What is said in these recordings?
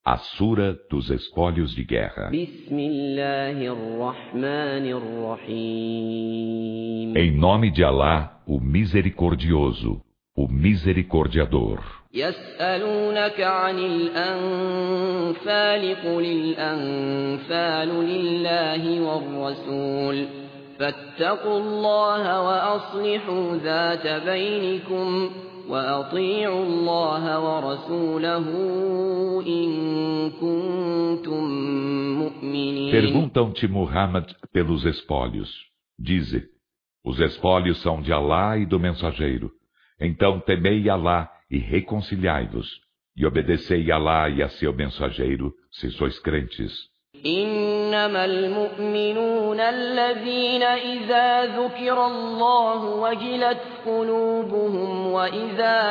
A Sura dos Espólios de Guerra. Em nome de Alá, o Misericordioso, o Misericordiador. يسألونك عن الأنفال قل الأنفال لله والرسول فاتقوا الله وأصلحوا ذات بينكم وأطيعوا الله ورسوله إن كنتم مؤمنين. Perguntam-te, Muhammad, pelos espólios. Dize, os espólios são de Alá e do mensageiro. Então temei Alá e reconciliai-vos, e obedecei a Alá e a seu mensageiro, se sois crentes. إنما المؤمنون الذين إذا ذكر الله وجلت قلوبهم وإذا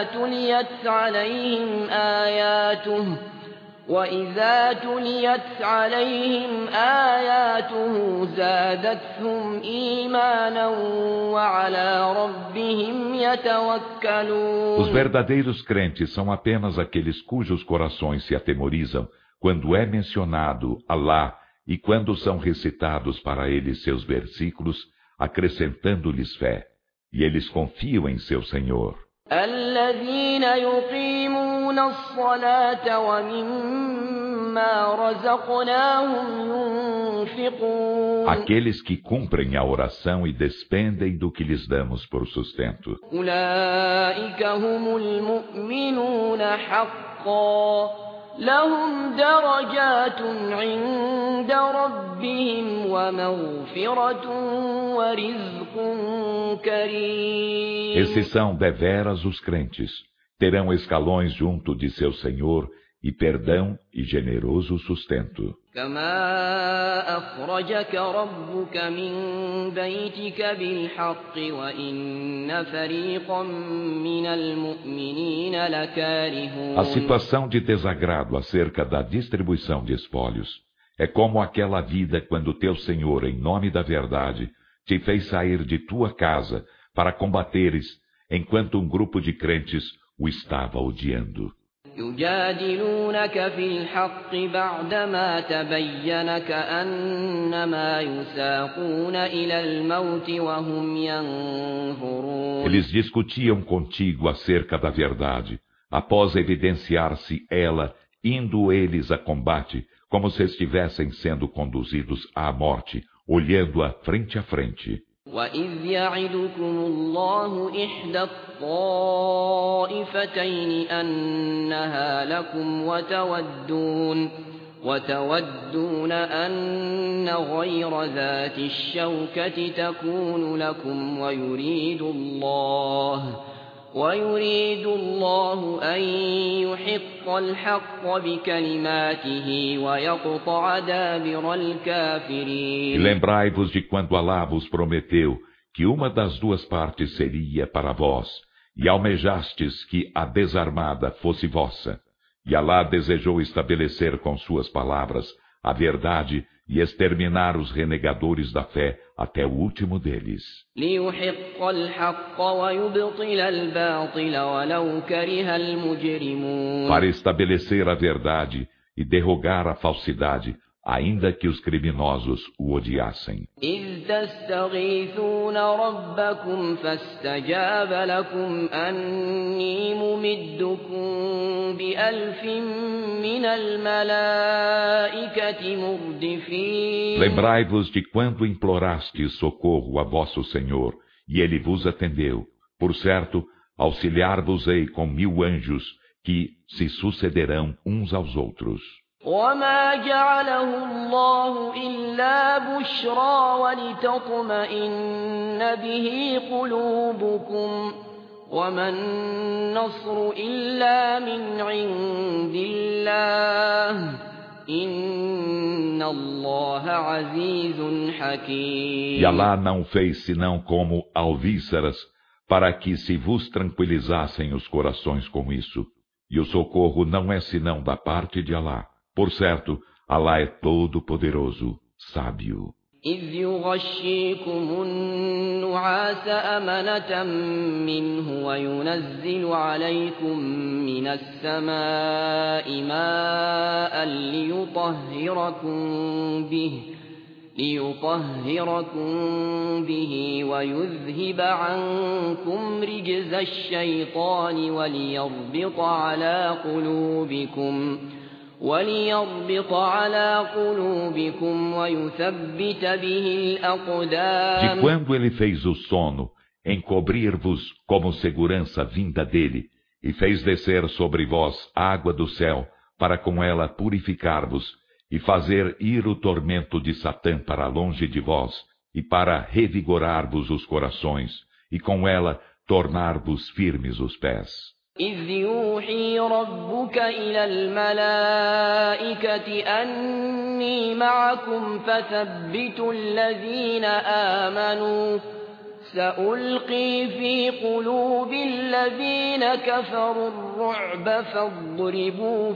تليت عليهم آياته زادتهم إيمانا وعلى ربهم يتوكلون. Os verdadeiros crentes são apenas aqueles cujos corações se atemorizam quando é mencionado Alá e quando são recitados para eles seus versículos, acrescentando-lhes fé, e eles confiam em seu Senhor. الذين يقيمون الصلاة ومما رزقناهم ينفقون. Aqueles que cumprem a oração e despendem do que lhes damos por sustento. أولئك هم المؤمنون حقا لهم درجات عند ربهم ومغفرة ورزق كريم. Esses são deveras os crentes. Terão escalões junto de seu Senhor e perdão e generoso sustento. كما أخرجك ربك من بيتك بالحق وإن فريقا من المؤمنين لكارهون. A situação de desagrado acerca da distribuição de espólios é como aquela vida quando teu Senhor, em nome da verdade, te fez sair de tua casa para combateres, enquanto um grupo de crentes o estava odiando. يجادلونك في الحق بعدما تبين كأنما يساقون إلى الموت وهم ينظرون. Eles discutiam contigo acerca da verdade, após evidenciar-se ela, indo eles a combate, como se estivessem sendo conduzidos à morte, olhando-a frente a frente. وَإِذْ يَعِدُكُمُ اللَّهُ إِحْدَى الطَّائِفَتَيْنِ أَنَّهَا لَكُمْ وتودون أن غير ذات الشوكة تكون لكم ويريد الله أن يحق الحق بكلماته ويقطع دابر الكافرين. E lembrai-vos de quando Alá vos prometeu que uma das duas partes seria para vós, e almejastes que a desarmada fosse vossa. E Alá desejou estabelecer com suas palavras a verdade e exterminar os renegadores da fé até o último deles. Para estabelecer a verdade e derrogar a falsidade, ainda que os criminosos o odiassem. Lembrai-vos de quando implorastes socorro a vosso Senhor, e Ele vos atendeu. Por certo, auxiliar-vos-ei com 1000 anjos, que se sucederão uns aos outros. وما جعله الله إلا بشرى ولتطمئن به قلوبكم وما النصر إلا من عند الله إن الله عزيز حكيم. E Alá não fez senão como alvíceras, para que se vos tranquilizassem os corações com isso. E o socorro não é senão da parte de Alá. Por certo, Alá é todo-poderoso, sábio. إذ يغشيكم النعاس أمنة منه وينزل عليكم من السماء ماء ليطهركم به ويذهب عنكم رجز الشيطان وليربط على قلوبكم ويثبت به الأقدام. De quando ele fez o sono, encobrir-vos como segurança vinda dele, e fez descer sobre vós água do céu, para com ela purificar-vos, e fazer ir o tormento de Satã para longe de vós, e para revigorar-vos os corações, e com ela tornar-vos firmes os pés. إذ يوحي ربك إلى الملائكة أني معكم فثبتوا الذين آمنوا سألقي في قلوب الذين كفروا الرعب فاضربوا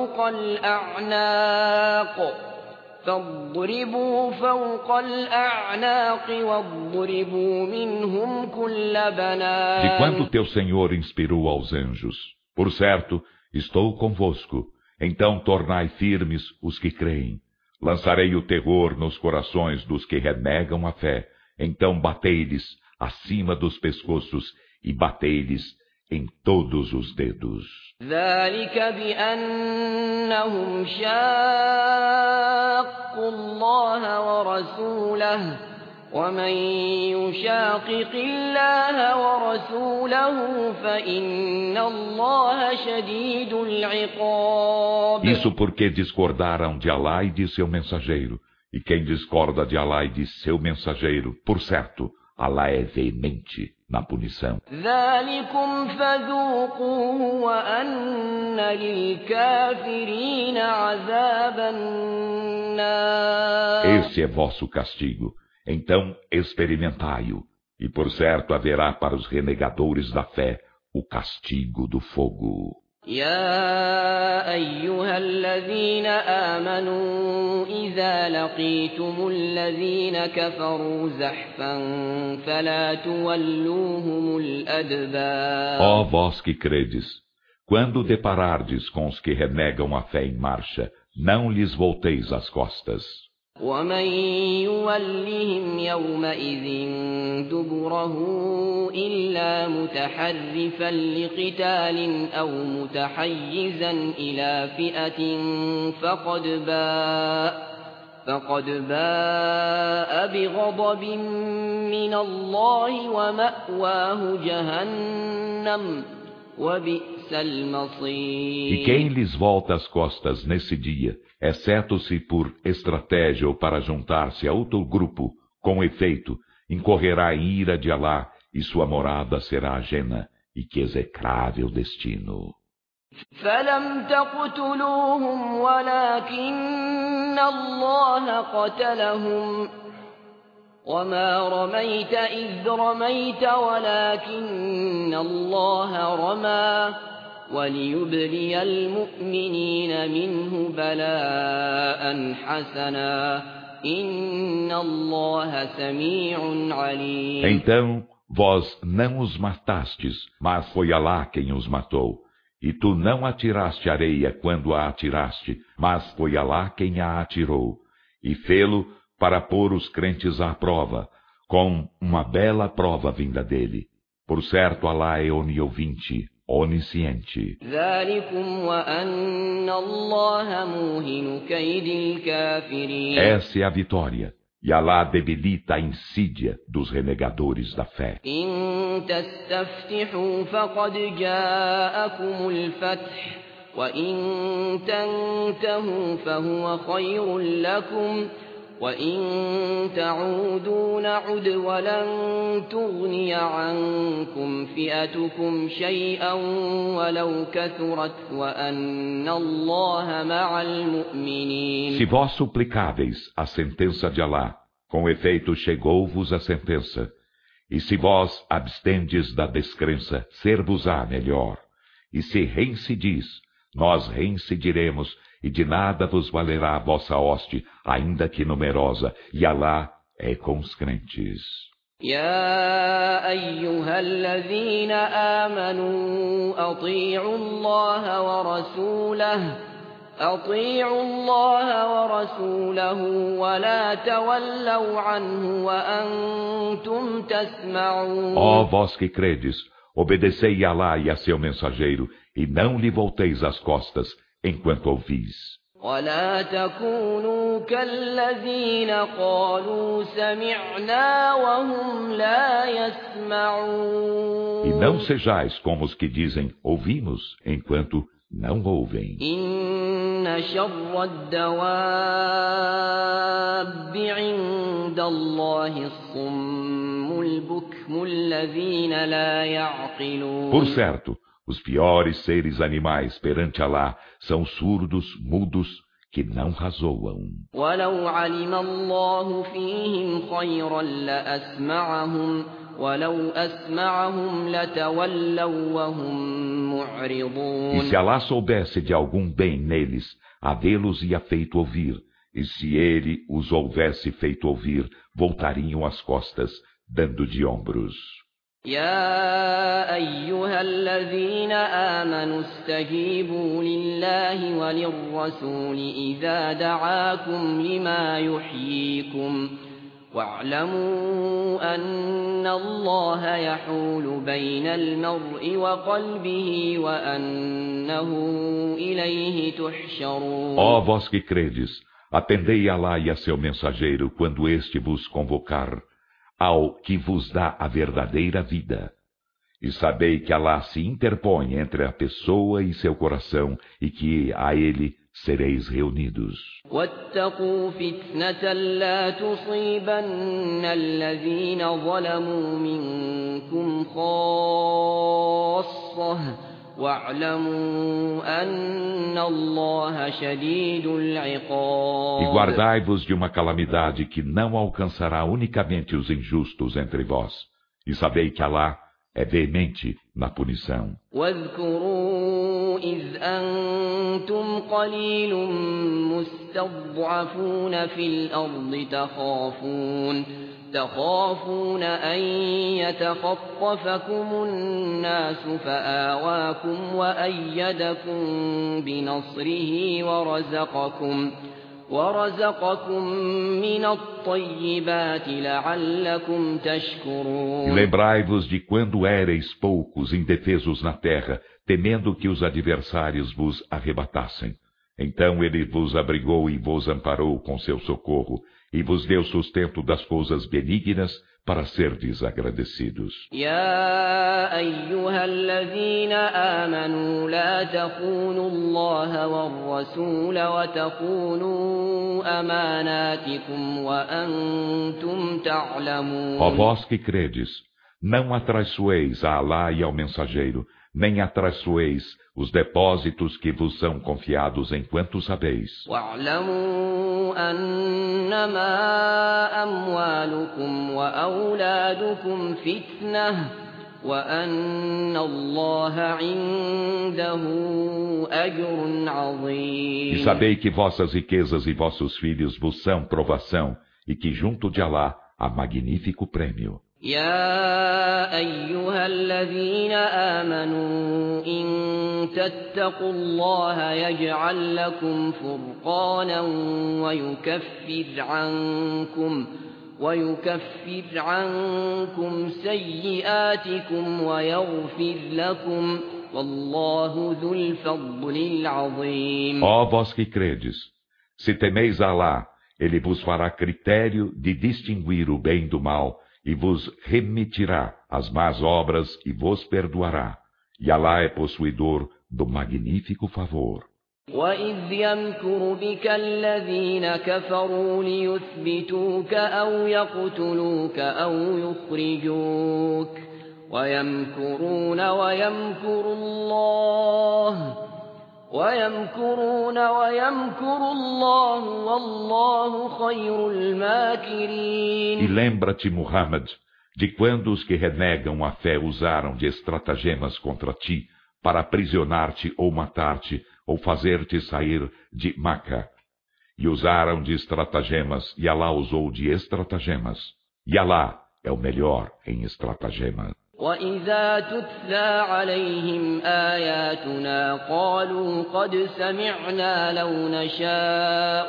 فوق الأعناق واضربوا منهم كل بنان. De quando teu Senhor inspirou aos anjos, por certo, estou convosco, então tornai firmes os que creem. Lançarei o terror nos corações dos que renegam a fé, então batei-lhes acima dos pescoços e batei-lhes em todos os dedos. ذلك بأنهم شاقوا الله ورسوله ومن يشاقق الله ورسوله فإن الله شديد العقاب. Isso porque discordaram de Alá e de seu mensageiro, e quem discorda de Alá e de seu mensageiro, por certo, Alá é veemente na punição. ذلكم فذوقوه وأن للكافرين عذاب النار. Esse é vosso castigo, então experimentai-o, e por certo haverá para os renegadores da fé o castigo do fogo. يا أيها الذين آمنوا إذا لقيتم الذين كفروا زحفا فلا تولوهم الأدبار. Ó vós que credes, quando deparardes com os que renegam a fé em marcha, não lhes volteis as costas. ومن يولهم يومئذ دبره إلا متحرفا لقتال أو متحيزا إلى فئة فقد باء بغضب من الله ومأواه جهنم وبئس المصير. E quem lhes volta as costas nesse dia, exceto-se por estratégia ou para juntar-se a outro grupo, com efeito, incorrerá em ira de Alá, e sua morada será ajena, e que execrável destino. فلم تقتلوهم ولكن الله قتلهم وما رميت إذ رميت ولكن الله رمى وليبلي المؤمنين منه بلاء حسنا إن الله سميع عليم. Então, vós não os matastes, mas foi Alá quem os matou. E tu não atiraste areia quando a atiraste, mas foi Alá quem a atirou. E fê-lo para pôr os crentes à prova, com uma bela prova vinda dele. Por certo, Alá é oniovinte, onisciente. Essa é a vitória, e Alá debilita a insídia dos renegadores da fé. وإن تنتهوا فهو خير لكم وإن تعودوا نعد ولن تغني عنكم فئتكم شيئا ولو كثرت وأن الله مع المؤمنين. Se vós suplicáveis a sentença de Alá, com efeito chegou-vos a sentença. E se vós abstendes da descrença, ser-vos-á melhor. E se reincidis, nós reincidiremos, e de nada vos valerá a vossa hoste, ainda que numerosa, e Alá é com os crentes. يا أيها الذين آمنوا أطيعوا الله ورسوله ولا تولوا عنه وأنتم تسمعون. Ó vós que credes, obedecei a Alá e a seu mensageiro, e não lhe volteis as costas, enquanto ouvis. ولا تكونوا كالذين قالوا سمعنا وهم لا يسمعون. E não sejais como os que dizem, ouvimos, enquanto não ouvem. إن شر الدواب عند الله الصم البكم الذين لا يعقلون. Por certo, os piores seres animais perante Alá são surdos, mudos, que não razoam. ولو علم الله فيهم خيرا لأسمعهم ولو أسمعهم لتولوا وهم معرضون. E se Alá soubesse de algum bem neles, havê-los-ia feito ouvir, e se ele os houvesse feito ouvir, voltariam as costas, dando de ombros. يا أيها الذين آمنوا استجيبوا لله وللرسول إذا دعاكم لما يحييكم واعلموا أن الله يحول بين المرء وقلبه وأنه إليه تحشرون. Ó vós que credes, atendei a Alá e a seu mensageiro quando este vos convocar ao que vos dá a verdadeira vida. E sabei que Alá se interpõe entre a pessoa e seu coração, e que a ele sereis reunidos. واتقوا فتنة لا تصيبن الذين ظلموا منكم خاصة واعلموا أن الله شديد العقاب. E guardai-vos de uma calamidade que não alcançará unicamente os injustos entre vós. E sabei que Alá é veemente na punição. واذكروا إذ أنتم قليل مستضعفون في الأرض تخافون أن يتخطفكم الناس فآواكم وأيدكم بنصره ورزقكم من الطيبات لعلكم تشكرون. E lembrai-vos de quando éreis poucos, indefesos na terra, temendo que os adversários vos arrebatassem. Então ele vos abrigou e vos amparou com seu socorro, e vos deu sustento das coisas benignas, para serdes agradecidos. يا أيها الذين آمنوا لا تخونوا الله والرسول وتخونوا أماناتكم وأنتم تعلمون. Ó vós que credes, não atraiçoeis a Alá e ao mensageiro, nem atraiçoeis os depósitos que vos são confiados enquanto sabeis. واعلموا أنما أموالكم وأولادكم فتنة وأن الله عنده أجر عظيم. E sabei que vossas riquezas e vossos filhos vos são provação, e que junto de Alá há magnífico prêmio. يا أيها الذين آمنوا إن تتقوا الله يجعل لكم فرقانا ويكفر عنكم سيئاتكم ويغفر لكم والله ذو الفضل العظيم. Ó vós que credes, se temeis a Alá, ele vos fará critério de distinguir o bem do mal, e vos remitirá as más obras e vos perdoará. E Alá é possuidor do magnífico favor. وَإِذْ يَمْكُرُ بِكَ الَّذِينَ كَفَرُوا لِيُثْبِتُوكَ أَوْ يَقْتُلُوكَ أَوْ يُخْرِجُوكَ وَيَمْكُرُونَ وَيَمْكُرُ اللَّهُ وَاللَّهُ خَيْرُ الْمَاكِرِينَ. E lembra-te, Muhammad, de quando os que renegam a fé usaram de estratagemas contra ti para aprisionar-te ou matar-te ou fazer-te sair de Maca. E usaram de estratagemas, e Alá usou de estratagemas. E Alá é o melhor em estratagemas. وَإِذَا تُتْلَى عَلَيْهِمْ آيَاتُنَا قَالُوا قَدْ سَمِعْنَا لَوْ نَشَاءُ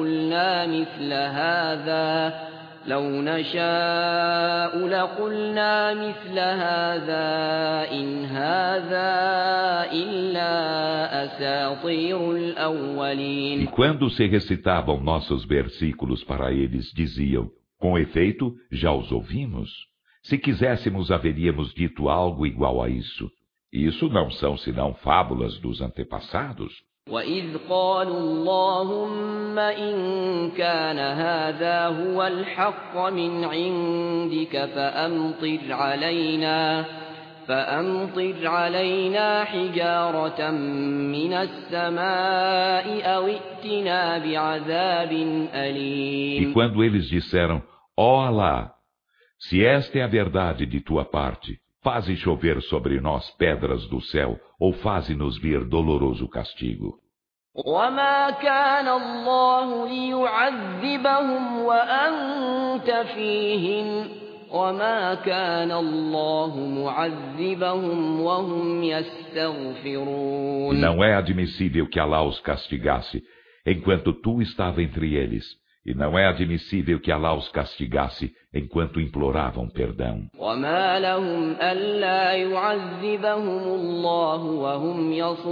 لَقُلْنَا مِثْلَ هَذَا إِنْ هَذَا إِلَّا أَسَاطِيرُ الْأَوَّلِينَ. E quando se recitavam nossos versículos para eles, diziam: com efeito, já os ouvimos. Se quiséssemos, haveríamos dito algo igual a isso. Isso não são senão fábulas dos antepassados. وَإِذْ قَالُوا اللَّهُمَّ إِن كَانَ هَذَا هُوَ الْحَقَّ مِنْ عِندِكَ فَأَمْطِرْ عَلَيْنَا حِجَارَةً مِّنَ السَّمَاءِ أَوْ ائْتِنَا بِعَذَابٍ أَلِيمٍ. E quando eles disseram: ó Alá, se esta é a verdade de tua parte, faze chover sobre nós pedras do céu, ou faze-nos vir doloroso castigo. وَمَا كَانَ اللَّهُ لِيُعَذِّبَهُمْ وَأَنْتَ فِيهِمْ وَمَا كَانَ اللَّهُ مُعَذِّبَهُمْ وَهُمْ يَسْتَغْفِرُونَ. Não é admissível que Alá os castigasse, enquanto tu estava entre eles. E não é admissível que Alá os castigasse enquanto imploravam perdão. وَمَا لَهُمْ أَلَّا يُعَذِّبَهُمُ اللَّهُ وَهُمْ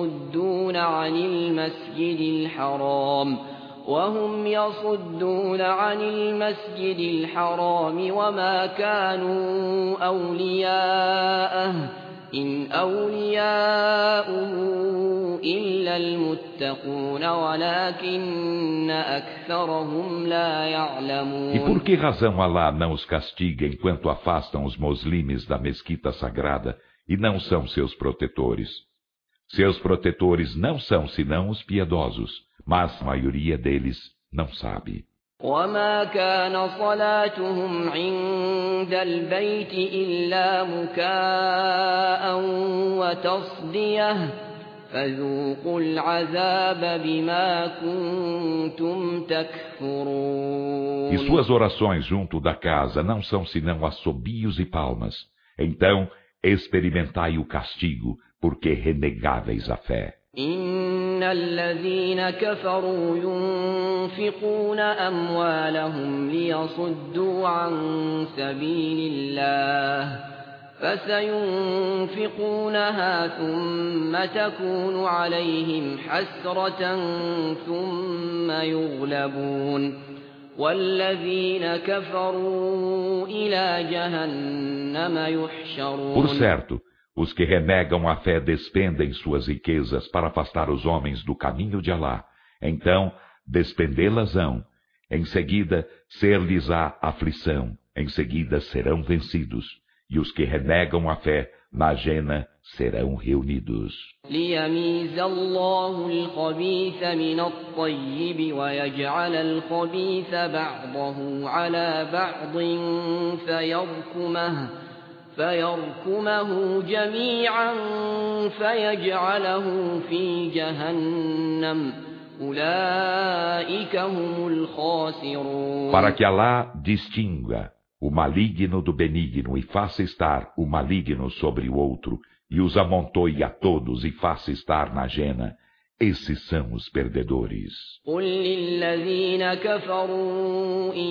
يَصُدُّونَ عَنِ الْمَسْجِدِ الْحَرَامِ وَمَا كَانُوا أَوْلِيَاءَهُ إِنْ أَوْلِيَاؤُهُ إِلَّا الْمُتَّقُونَ وَلَكِنَّ أَكْثَرَهُمْ لَا يَعْلَمُونَ. E por que razão Alá não os castiga enquanto afastam os moslimes da mesquita sagrada e não são seus protetores? Seus protetores não são senão os piedosos, mas a maioria deles não sabe. وَمَا كَانَ صَلَاتُهُمْ عِندَ الْبَيْتِ إِلَّا مُكَاءً وَتَصْدِيَةً فَذُوقُوا الْعَذَابَ بِمَا كُنتُمْ تَكْفُرُونَ. E suas orações junto da casa não são senão assobios e palmas. Então experimentai o castigo, porque renegáveis a fé. إِنَّ الَّذِينَ كَفَرُوا يُنْفِقُونَ أَمْوَالَهُمْ لِيَصُدُّوا عَنْ سَبِيلِ اللَّهِ فَسَيُنْفِقُونَهَا ثُمَّ تَكُونُ عَلَيْهِمْ حَسْرَةً ثُمَّ يُغْلَبُونَ وَالَّذِينَ كَفَرُوا إِلَى جَهَنَّمَ يُحْشَرُونَ. Por certo, os que renegam a fé despendem suas riquezas para afastar os homens do caminho de Alá. Então, despendê-las-ão. Em seguida, ser-lhes-á aflição. Em seguida, serão vencidos. E os que renegam a fé, na jena, serão reunidos. لِيَمِيزَ اللَّهُ الْخَبِيثَ مِنَ الطَّيِّبِ وَيَجْعَلَ الْخَبِيثَ بَعْضَهُ عَلَى بَعْضٍ فيركمه جميعا فيجعله في جهنم أولئك هم الخاسرون. Para que Alá distinga o maligno do benigno e faça estar o maligno sobre o outro, e os amontoe a todos e faça estar na jena, esses são os perdedores. قل للذين كفروا إن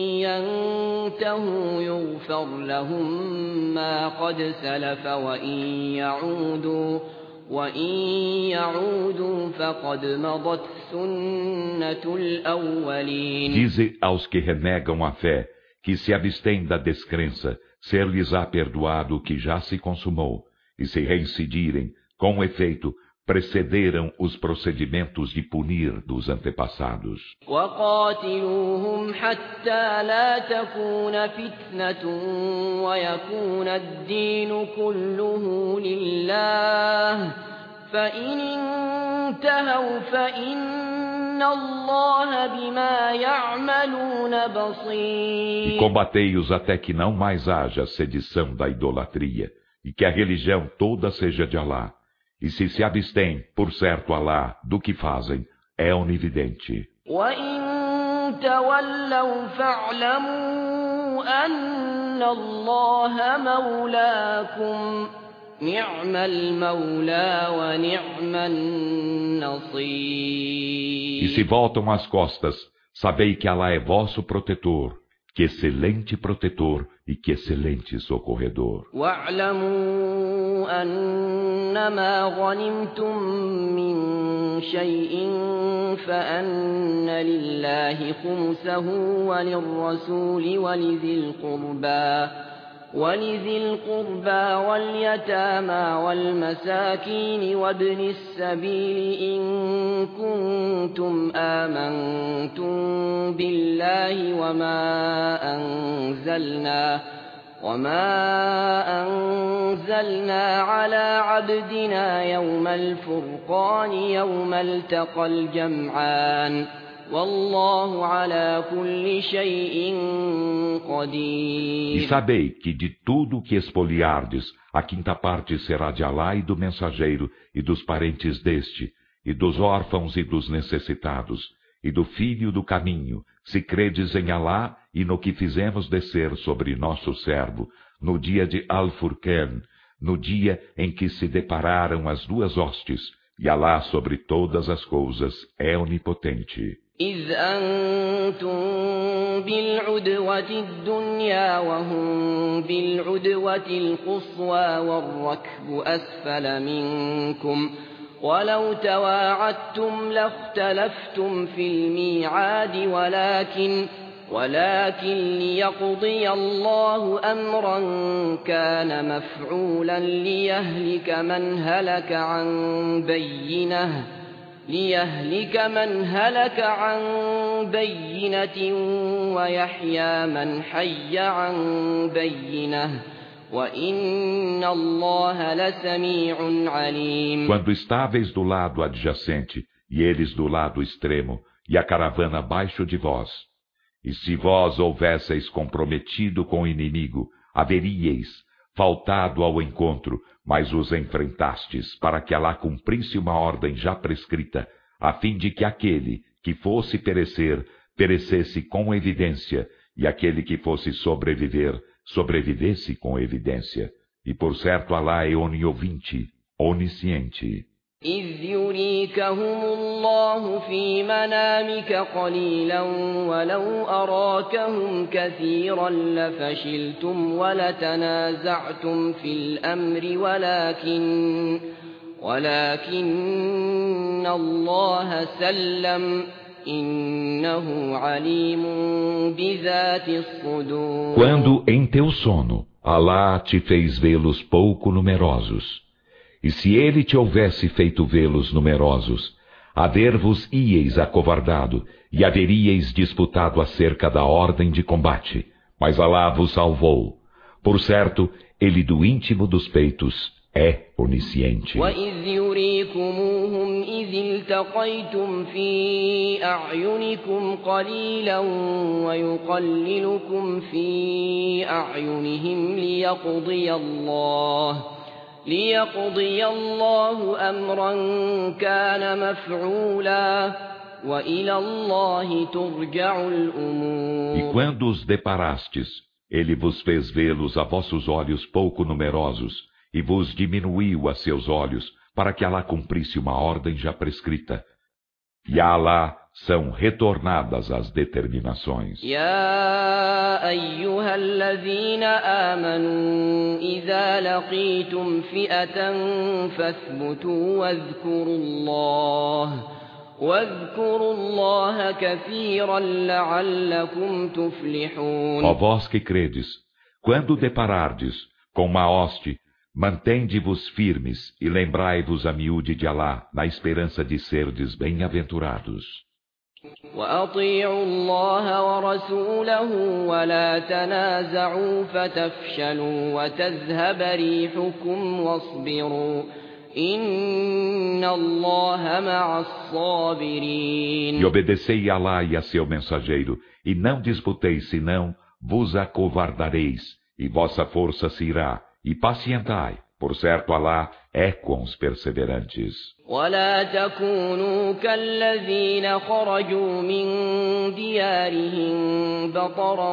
ينتهوا يغفر لهم ما قد سلف وإن يعودوا فقد مضت سنة الأولين. Dize aos que renegam a fé, que se abstêm da descrença, ser-lhes-á perdoado o que já se consumou, e se reincidirem, com efeito, precederam os procedimentos de punir dos antepassados. وَقَاتِلُوهُمْ حَتَّى لَا تَكُونَ فِتْنَةٌ وَيَكُونَ الدِّينُ كُلُّهُ لِلَّهِ فَإِنِ انتهوا فَإِنَّ اللَّهَ بِمَا يَعْمَلُونَ بَصِيرٌ. E combatei-os até que não mais haja sedição da idolatria, e que a religião toda seja de Alá. E se abstêm, por certo Alá, do que fazem, é onividente. وَإِن تَوَلَّوْا فَاعْلَمُوا أَنَّ اللَّهَ مَوْلَاكُمْ نِعْمَ الْمَوْلَى وَنِعْمَ النَّصِيرُ. E se voltam as costas, sabei que Alá é vosso protetor, que excelente protetor e que excelente socorredor. وَاعْلَمُوا أَنَّمَا غَنِمْتُم مِّن شَيْءٍ فَأَنَّ لِلَّهِ خُمُسَهُ وَلِلرَّسُولِ ولذي القربى واليتامى والمساكين وابن السبيل إن كنتم آمنتم بالله وما أنزلنا على عبدنا يوم الفرقان يوم التقى الجمعان والله على كل شيء قدير. E sabei que de tudo que espoliardes, a quinta parte será de Alá e do mensageiro, e dos parentes deste, e dos órfãos e dos necessitados, e do filho do caminho, se credes em Alá e no que fizemos descer sobre nosso servo, no dia de Al-Furqan, no dia em que se depararam as duas hostes, e Alá sobre todas as coisas é onipotente. إذ أنتم بالعدوة الدنيا وهم بالعدوة القصوى والركب أسفل منكم ولو تواعدتم لاختلفتم في الميعاد ولكن ليقضي الله أمرا كان مفعولا ليهلك من هلك عن بينة ويحيى من حي عن بينة وإن الله لسميع عليم. Quando estáveis do lado adjacente e eles do lado extremo e a caravana abaixo de vós, e se vós houvesseis comprometido com o inimigo, haveríeis faltado ao encontro, mas os enfrentastes, para que Alá cumprisse uma ordem já prescrita, a fim de que aquele que fosse perecer, perecesse com evidência, e aquele que fosse sobreviver, sobrevivesse com evidência. E por certo Alá é oniovinte, onisciente. إذ يريكهم الله في منامك قليلا ولو أراكهم كثيرا لفشلتم ولتنازعتم في الأمر ولكن الله سلم إنه عليم بذات الصدور. Quando em teu sono Alá te fez vê-los pouco numerosos, e se ele te houvesse feito vê-los numerosos, haver-vos-íeis acovardado, e haveríeis disputado acerca da ordem de combate. Mas Alá vos salvou. Por certo, ele do íntimo dos peitos é onisciente. وَإِذْ يُرِيكُمُوهُمْ إِذِ الْتَقَيْتُمْ فِي أَعْيُنِكُمْ قَلِيلًا وَيُقَلِّلُكُمْ فِي أَعْيُنِهِمْ ليقضي الله أمرا كان مفعولا وإلى الله ترجع الأمور. E quando os deparastes, ele vos fez vê-los a vossos olhos pouco numerosos, e vos diminuiu a seus olhos, para que Alá cumprisse uma ordem já prescrita. E a Alá são retornadas as determinações. يا أيها الذين آمنوا إذا لقيتم فئة فاثبتوا واذكروا الله كثيرا لعلكم تفلحون. Ó vós que credes, quando deparardes com uma hoste, mantende-vos firmes e lembrai-vos a miúde de Alá, na esperança de serdes bem-aventurados. وأطيعوا الله ورسوله ولا تنازعوا فتفشلوا وتذهب ريحكم واصبروا إن الله مع الصابرين. E obedecei a Alá e a seu mensageiro, e não disputeis, senão vos acovardareis, e vossa força se irá, e pacientai. Por certo, Alá é com os perseverantes. ولا تكونوا كالذين خرجوا من ديارهم بطرا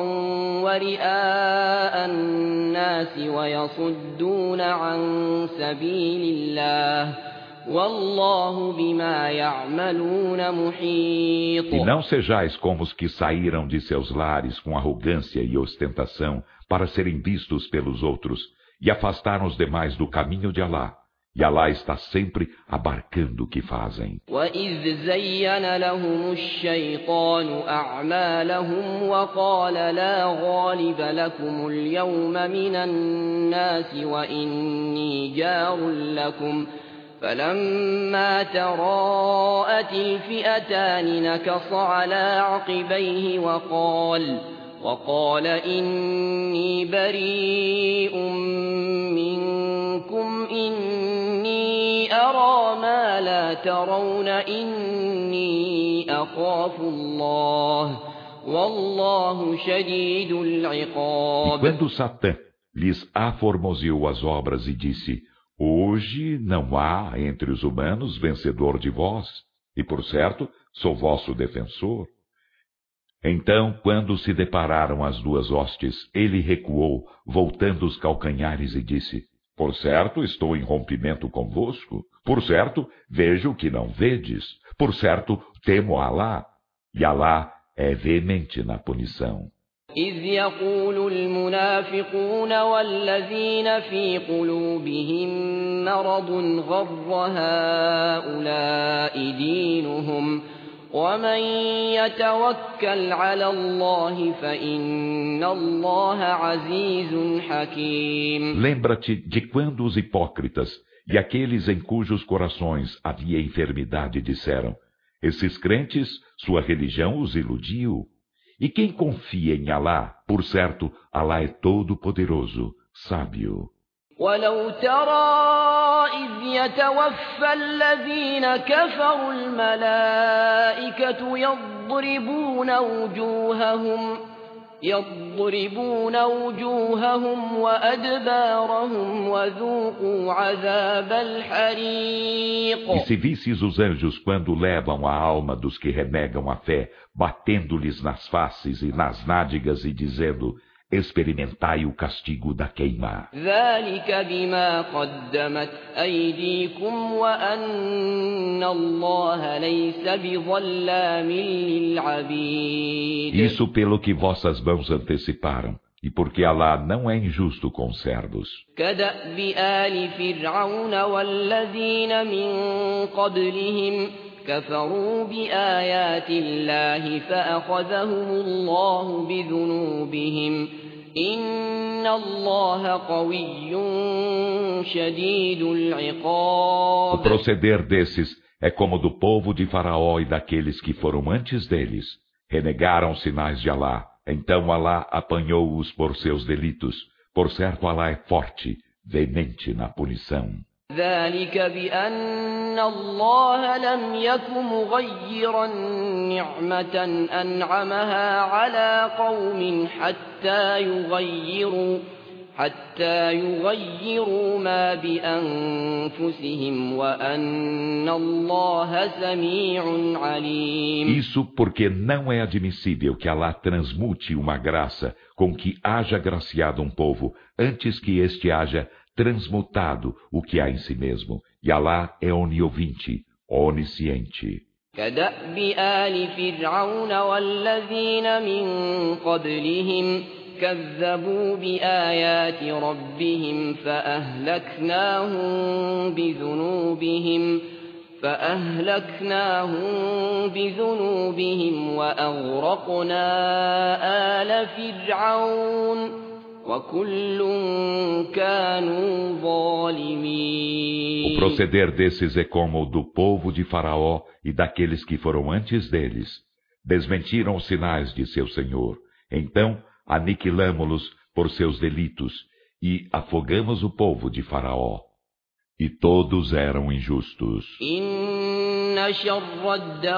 ورئاء الناس ويصدون عن سبيل الله والله بما يعملون محيط. E não sejais como os que saíram de seus lares com arrogância e ostentação para serem vistos pelos outros e afastaram os demais do caminho de Alá. E Alá está sempre abarcando o que fazem. وَإِذْ زَيَّنَ لَهُمُ الشَّيْطَانُ أَعْمَالَهُمْ وَقَالَ لَا غَالِبَ لَكُمُ الْيَوْمَ مِنَ النَّاسِ وَإِنِّي جَارٌ لَكُمْ فَلَمَّا تَرَاءَتِ الْفِئَتَانِ نَكَصَ عَلَى عَقِبَيْهِ وقال إني بريء منكم إني أرى ما لا ترون إني أخاف الله والله شديد العقاب. E quando Satã lhes aformoseou as obras e disse: Hoje não há entre os humanos vencedor de vós, e por certo sou vosso defensor. Então, quando se depararam as duas hostes, ele recuou, voltando os calcanhares e disse: Por certo, estou em rompimento convosco. Por certo, vejo o que não vedes. Por certo, temo Alá. E Alá é veemente na punição. إذ يقول المنافقون والذين في قلوبهم مرض غر هؤلاء دينهم ومن يتوكل على الله فإن الله عزيز حكيم. Lembra-te de quando os hipócritas e aqueles em cujos corações havia enfermidade disseram: Esses crentes, sua religião os iludiu. E quem confia em Alá, por certo, Alá é todo-poderoso, sábio. ولو ترى إذ يتوفى الذين كفروا الملائكة يضربون وجوههم وأدبارهم وذوقوا عذاب الحريق. E se visses os anjos quando levam a alma dos que renegam a fé, batendo-lhes nas faces e nas nádegas e dizendo: Experimentai o castigo da queima. ذلك بما قدمت أيديكم وأن الله ليس بظلام للعبيد. Isso pelo que vossas mãos anteciparam, e porque Alá não é injusto com os servos. كدأب آل فرعون والذين من قبلهم كفروا بآيات الله فأخذهم الله بذنوبهم إن الله قوي شديد العقاب. O proceder desses é como do povo de Faraó e daqueles que foram antes deles. Renegaram os sinais de Alá. Então Alá apanhou-os por seus delitos. Por certo, Alá é forte, veemente na punição. ذلك بأن الله لم يك مغيرا نعمة أنعمها على قوم حتى يغيروا ما بأنفسهم وأن الله سميع عليم. Isso porque não é admissível que Alá transmute uma graça com que haja graciado um povo antes que este haja transmutado o que há em si mesmo. E Alá é oniovinte, onisciente. كدأب آل فرعون والذين من قبلهم كذبوا بآيات ربهم فأهلكناهم بذنوبهم وأغرقنا آل فرعون وكل كانوا ظالمين. O proceder desses é como o do povo de Faraó e daqueles que foram antes deles. Desmentiram os sinais de seu Senhor. Então aniquilamo-los por seus delitos e afogamos o povo de Faraó. E todos eram injustos. إن شر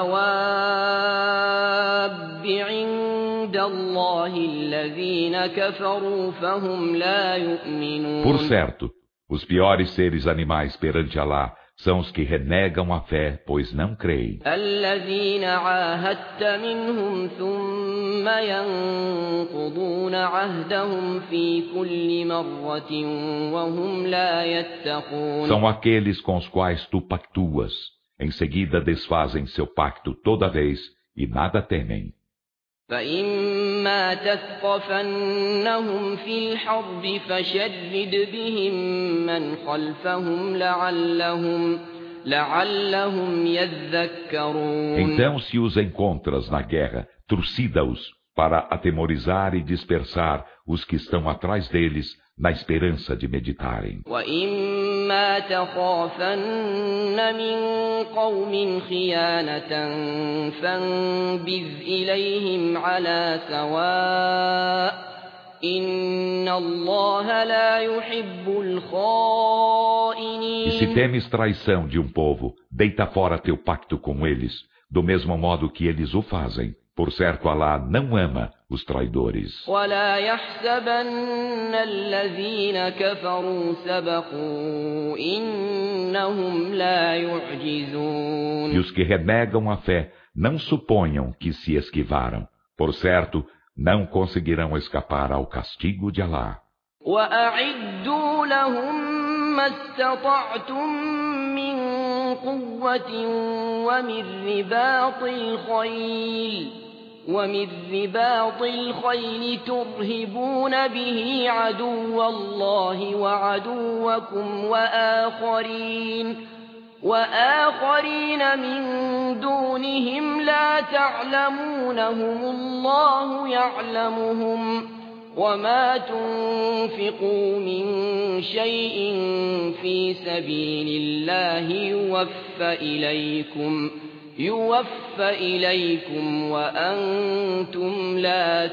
الدواب عند الله الذين كفروا فهم لا يؤمنون. Por certo, Os piores seres animais perante Alá são os que renegam a fé, pois não creem. الذين عاهدت منهم ثم ينقضون عهدهم في كل مرة وهم لا يتقون. São aqueles com os quais tu pactuas, em seguida desfazem seu pacto toda vez e nada temem. فإما تثقفنهم في الحرب فشرد بهم من خلفهم لعلهم يذكرون. Então, se os encontras na guerra, trucida-os para atemorizar e dispersar os que estão atrás deles, na esperança de meditarem. وإما تخافن من قوم خيانة فانبذ إليهم على سواء إن الله لا يحب الخائنين. E se temes traição de um povo, deita fora teu pacto com eles, do mesmo modo que eles o fazem. Por certo, Alá não ama os traidores. ولا يحسبن الذين كفروا سبقوا إنهم لا يعجزون. E os que renegam a fé não suponham que se esquivaram. Por certo, não conseguirão escapar ao castigo de Alá. وأعدوا لهم ما استطعتم من قوة ومن رباط الخيل ترهبون به عدو الله وعدوكم وآخرين من دونهم لا تعلمونهم الله يعلمهم وما تنفقوا من شيء في سبيل الله يوفى إليكم وأنتم لا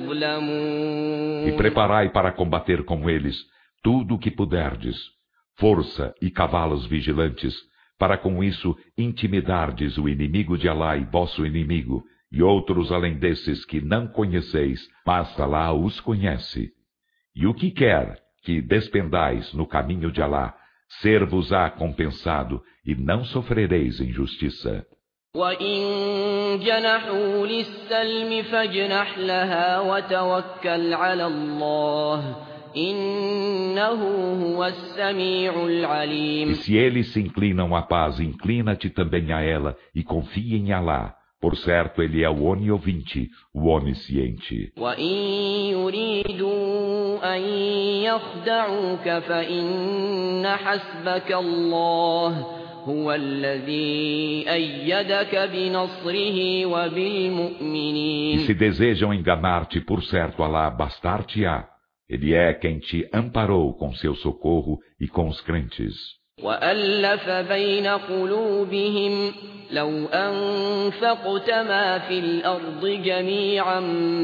تظلمون. E preparai para combater com eles tudo o que puderdes, força e cavalos vigilantes, para com isso intimidardes o inimigo de Alá e vosso inimigo, e outros além desses que não conheceis, mas Alá os conhece. E o que quer que despendais no caminho de Alá, ser-vos-á compensado, e não sofrereis injustiça. وَإِن جَنَحُوا لِلسَّلْمِ فَاجْنَحْ لَهَا وَتَوَكَّلْ عَلَى اللَّهِ إِنَّهُ هُوَ السَّمِيعُ الْعَلِيمُ. E se eles se inclinam à paz, inclina-te também a ela e confia em Alá. Por certo, ele é o oniovinte, o onisciente. وَإِن يُرِيدُوا أَن يَخْدَعُوكَ فَإِنَّ حَسْبَكَ اللَّهُ هُوَ الَّذِي أَيَّدَكَ بِنَصْرِهِ وَبِالْمُؤْمِنِينَ. E se desejam enganar-te, por certo, Alá bastar-te-á. Ele é quem te amparou com seu socorro e com os crentes. وَأَلَّفَ بَيْنَ قُلُوبِهِمْ لَوْ أَنفَقْتَ مَا فِي الْأَرْضِ جَمِيعًا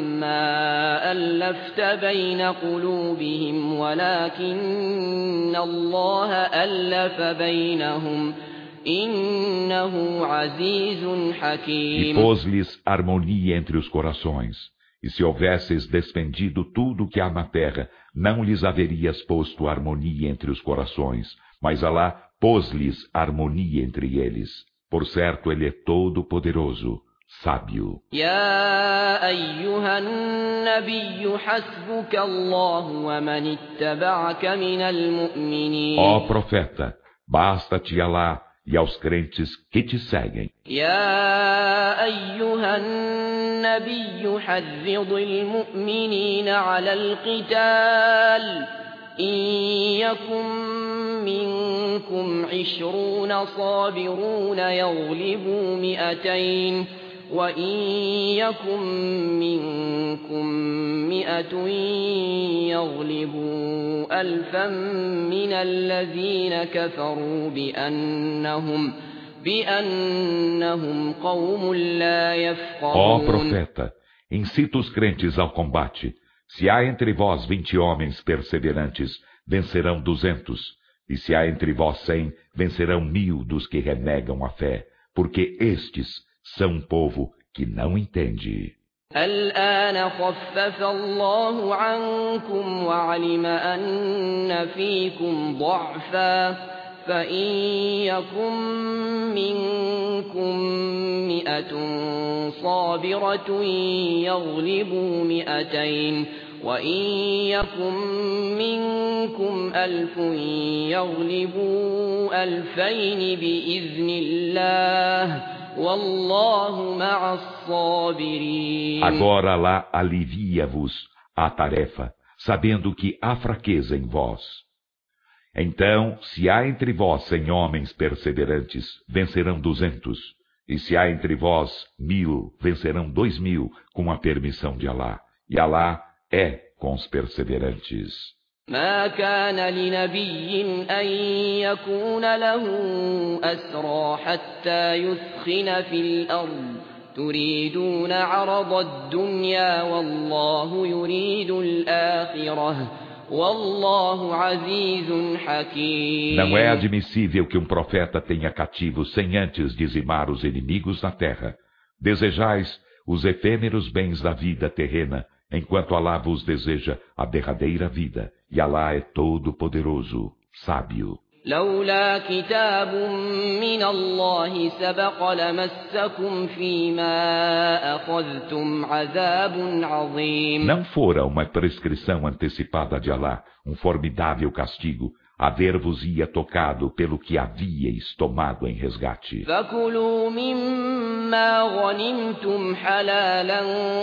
مَا أَلَّفْتَ بَيْنَ قُلُوبِهِمْ وَلَكِنَّ اللَّهَ أَلَّفَ بَيْنَهُمْ إِنَّهُ عَزِيزٌ حَكِيمٌ. E pôs-lhes harmonia entre os corações. E se houvesses despendido tudo o que há na terra, não lhes haverias posto harmonia entre os corações. Mas Alá pôs-lhes harmonia entre eles. Por certo, ele é todo-poderoso, sábio. يا أيها النبي حسبك الله ومن اتبعك من المؤمنين. Ó profeta, basta-te Alá e aos crentes que te seguem. يا أيها النبي حرض المؤمنين على القتال إن يكن منكم 20 صابرون يغلبوا 200 وإن يكن منكم 100 يغلبوا 1000 من الذين كفروا بأنهم قوم لا يفقهون. Ó profeta, incita os crentes ao combate. Se há entre vós 20 homens perseverantes, vencerão 200. E se há entre vós 100, vencerão 1000 dos que renegam a fé, porque estes são um povo que não entende. الآن خفف الله عنكم وعلم أن فيكم ضعفا فإن يكن منكم 100 صابرة يغلبوا 200 وإن يكن منكم 1000 يغلبوا 2000 بإذن الله والله مع الصابرين. Agora Allah alivia-vos a tarefa, sabendo que há fraqueza em vós. Então, se há entre vós 100 homens perseverantes, vencerão 200. E se há entre vós 1000, vencerão 2000, com a permissão de Allah. E Allah é com os perseverantes. ما كان لنبي أن يكون له أسرى حتى يثخن في الأرض تريدون عرض الدنيا والله يريد الآخرة والله عزيز حكيم. Não é admissível que um profeta tenha cativos sem antes dizimar os inimigos na terra. Desejais os efêmeros bens da vida terrena, enquanto Allah vos deseja a derradeira vida. E Allah é todo-poderoso, sábio. لولا كتاب من الله سبق لمسكم فيما أخذتم عذاب عظيم. Não fora uma prescrição antecipada de Allah, um formidável castigo, haver-vos-ia tocado pelo que havíeis tomado em resgate. فكلوا مما غنمتم حلالا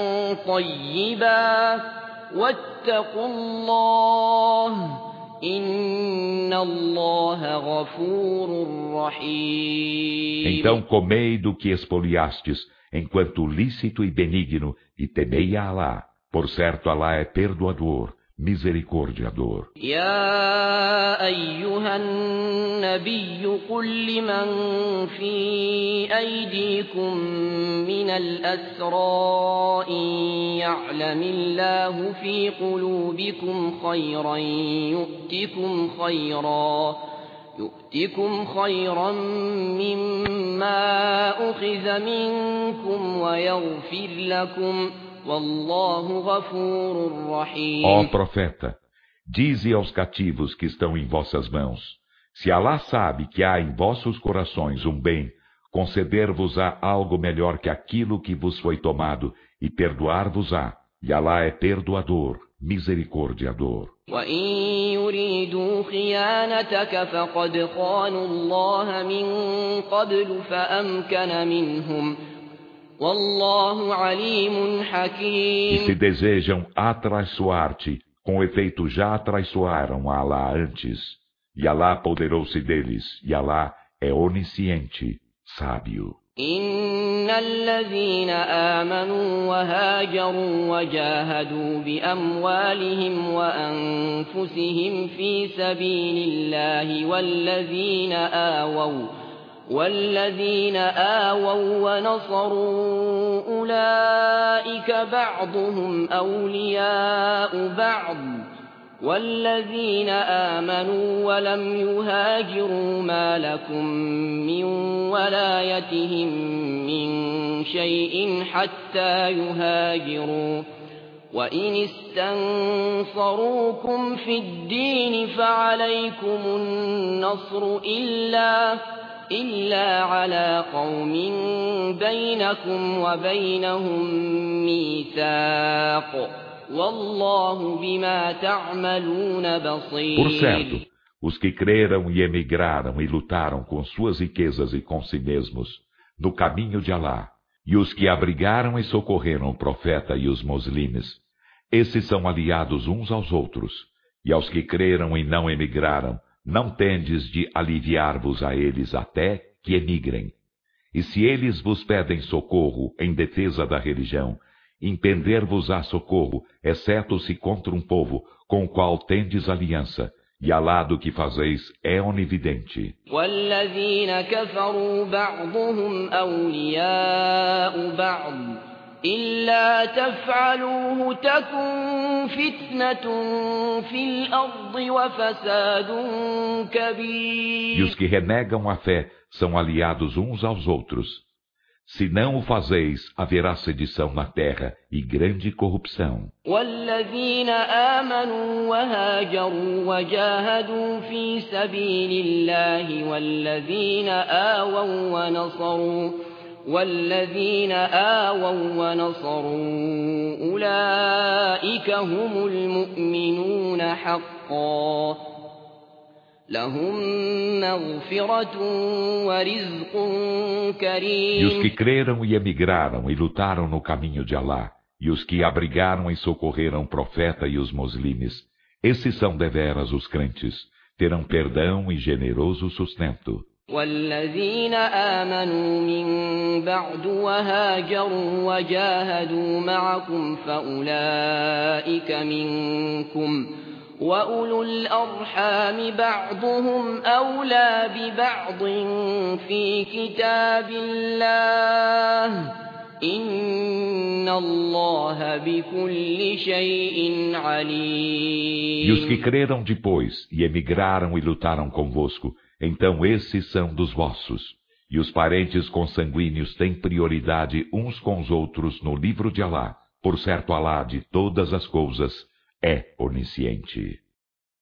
طيبا واتقوا الله إن الله غفور رحيم. Então comei do que espoliastes, enquanto lícito e benigno, e temei a Allah. Por certo, Allah é perdoador, misericordiador. يا أيها النبي قل لمن في أيديكم من الأسرى إن يعلم الله في قلوبكم خيرا يؤتكم خيرا مما أخذ منكم ويغفر لكم والله غفور رحيم. Ó profeta, dize aos cativos que estão em vossas mãos, se Allah sabe que há em vossos corações um bem, conceder-vos-á algo melhor que aquilo que vos foi tomado, e perdoar-vos-á, e Allah é perdoador, misericordiador. وَإِن يُرِيدُوا خِيَانَتَكَ فَقَدْ خَانُوا اللَّهَ مِن قَبْلُ فَأَمْكَنَ مِنْهُمْ وَاللَّهُ عَلِيمٌ حَكِيمٌ. E se desejam atraiçoar-te, com efeito já atraiçoaram a Allah antes, e Allah apoderou-se deles, e Allah é onisciente, sábio. إن الذين آمنوا وهاجروا وجاهدوا بأموالهم وأنفسهم في سبيل الله والذين آووا ونصروا أولئك بعضهم أولياء بعض والذين آمنوا ولم يهاجروا ما لكم من ولايتهم من شيء حتى يهاجروا وإن استنصروكم في الدين فعليكم النصر إلا على قوم بينكم وبينهم ميثاق والله بما تعملون بصير. Por certo, os que creram e emigraram e lutaram com suas riquezas e com si mesmos, no caminho de Allah, e os que abrigaram e socorreram o profeta e os muslimes, esses são aliados uns aos outros, e aos que creram e não emigraram, não tendes de aliviar-vos a eles até que emigrem. E se eles vos pedem socorro em defesa da religião, impender-vos-á socorro, exceto se contra um povo com o qual tendes aliança, e Allah do que fazeis é onividente. وَالَّذِينَ كَفَرُوا بَعْضُهُمْ أَوْلِيَاءُ بَعْضٍ إِلَّا تَفْعَلُوهُ تَكُنْ فِتْنَةٌ فِي الْأَرْضِ وَفَسَادٌ كَبِيرٌ. E os que renegam a fé são aliados uns aos outros. Se não o fazeis, haverá sedição na terra e grande corrupção. والذين آمنوا وهاجروا وجاهدوا في سبيل الله والذين آووا ونصروا أولئك هم المؤمنون حقا لهم مغفرة ورزق E os que كريم. creram e emigraram e lutaram no caminho de Alá, e os que abrigaram e socorreram o profeta e os muslimes, esses são deveras os crentes, terão perdão e generoso sustento. والذين آمنوا من بعد وهاجروا وجاهدوا معكم فأولئك منكم وأولو الأرحام بعضهم أولى ببعض في كتاب الله إن الله بكل شيء عليم. E os que creram depois e emigraram e lutaram convosco, então esses são dos vossos. E os parentes consanguíneos têm prioridade uns com os outros no livro de Alá. Por certo, Alá de todas as coisas é onisciente.